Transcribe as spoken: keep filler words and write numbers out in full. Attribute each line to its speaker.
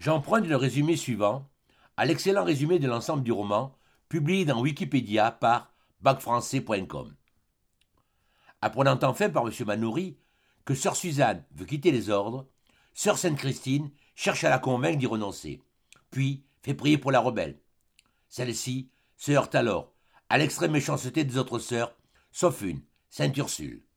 Speaker 1: J'emprunte le résumé suivant à l'excellent résumé de l'ensemble du roman publié dans Wikipédia par bac français point com. Apprenant enfin par M. Manoury que sœur Suzanne veut quitter les ordres, sœur Sainte-Christine cherche à la convaincre d'y renoncer, puis fait prier pour la rebelle. Celle-ci se heurte alors à l'extrême méchanceté des autres sœurs, sauf une, Sainte Ursule.